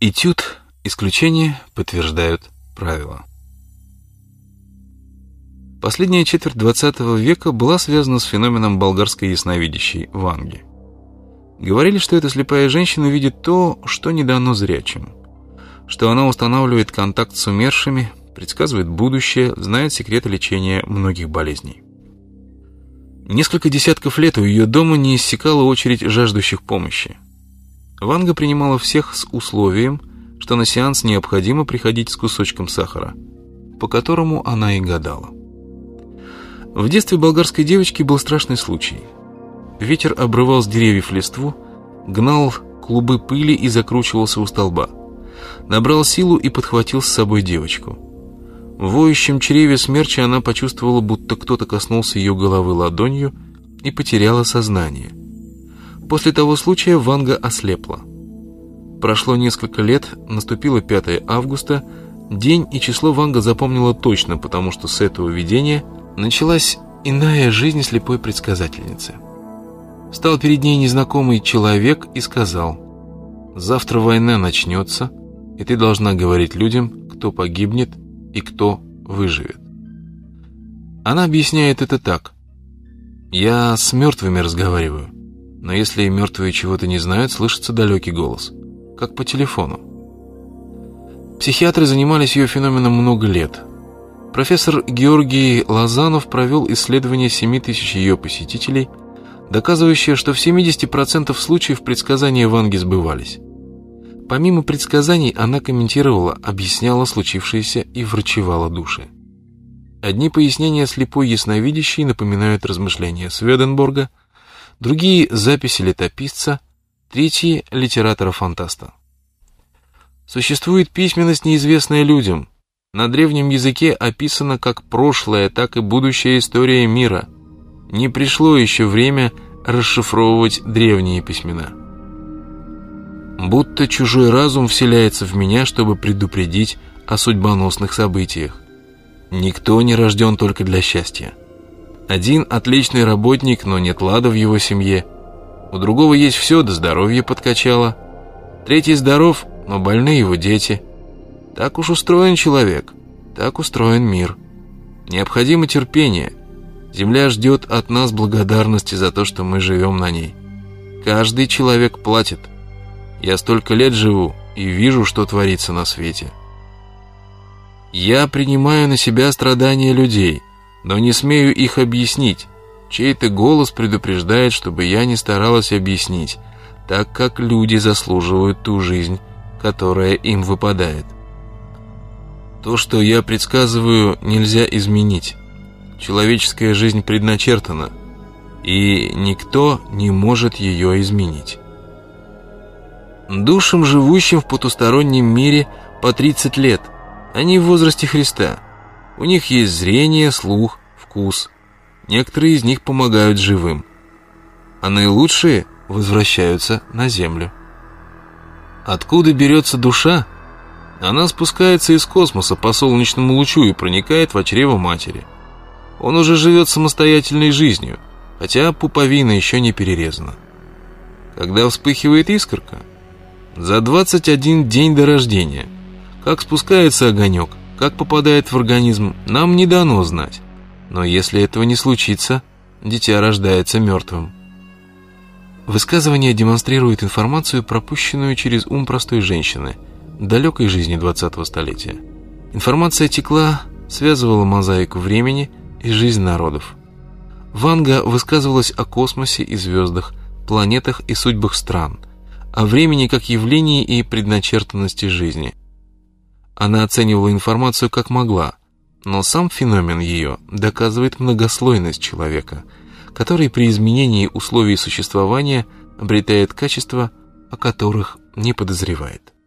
Этюд «Исключения подтверждают правила». Последняя четверть XX века была связана с феноменом болгарской ясновидящей Ванги. Говорили, что эта слепая женщина видит то, что не дано зрячим, что она устанавливает контакт с умершими, предсказывает будущее, знает секреты лечения многих болезней. Несколько десятков лет у ее дома не иссякала очередь жаждущих помощи. Ванга принимала всех с условием, что на сеанс необходимо приходить с кусочком сахара, по которому она и гадала. В детстве болгарской девочки был страшный случай. Ветер обрывал с деревьев листву, гнал клубы пыли и закручивался у столба. Набрал силу и подхватил с собой девочку. В воющем чреве смерча она почувствовала, будто кто-то коснулся ее головы ладонью и потеряла сознание. После того случая Ванга ослепла. Прошло несколько лет, наступило 5 августа, день и число Ванга запомнила точно, потому что с этого видения началась иная жизнь слепой предсказательницы. Встал перед ней незнакомый человек и сказал: «Завтра война начнется, и ты должна говорить людям, кто погибнет и кто выживет». Она объясняет это так: «Я с мертвыми разговариваю, но если мертвые чего-то не знают, слышится далекий голос, как по телефону». Психиатры занимались ее феноменом много лет. Профессор Георгий Лозанов провел исследование 7000 ее посетителей, доказывающее, что в 70% случаев предсказания Ванги сбывались. Помимо предсказаний, она комментировала, объясняла случившееся и врачевала души. Одни пояснения слепой ясновидящей напоминают размышления Сведенборга, другие — записи летописца, третьи — литератора-фантаста. Существует письменность, неизвестная людям. На древнем языке описана как прошлая, так и будущая история мира. Не пришло еще время расшифровывать древние письмена. Будто чужой разум вселяется в меня, чтобы предупредить о судьбоносных событиях. Никто не рожден только для счастья. Один отличный работник, но нет лада в его семье. У другого есть все, да здоровье подкачало. Третий здоров, но больны его дети. Так уж устроен человек, так устроен мир. Необходимо терпение. Земля ждет от нас благодарности за то, что мы живем на ней. Каждый человек платит. Я столько лет живу и вижу, что творится на свете. Я принимаю на себя страдания людей, но не смею их объяснить. Чей-то голос предупреждает, чтобы я не старалась объяснить, так как люди заслуживают ту жизнь, которая им выпадает. То, что я предсказываю, нельзя изменить. Человеческая жизнь предначертана, и никто не может ее изменить. Душам, живущим в потустороннем мире, по 30 лет. Они в возрасте Христа. У них есть зрение, слух, вкус. Некоторые из них помогают живым, а наилучшие возвращаются на землю. Откуда берется душа? Она спускается из космоса по солнечному лучу и проникает в чрево матери. Он уже живет самостоятельной жизнью, хотя пуповина еще не перерезана. Когда вспыхивает искорка? За 21 день до рождения. Как спускается огонек, как попадает в организм, нам не дано знать. Но если этого не случится, дитя рождается мертвым. Высказывание демонстрирует информацию, пропущенную через ум простой женщины, далекой жизни 20-го столетия. Информация текла, связывала мозаику времени и жизнь народов. Ванга высказывалась о космосе и звездах, планетах и судьбах стран, о времени как явлении и предначертанности жизни. Она оценивала информацию как могла, но сам феномен ее доказывает многослойность человека, который при изменении условий существования обретает качества, о которых не подозревает.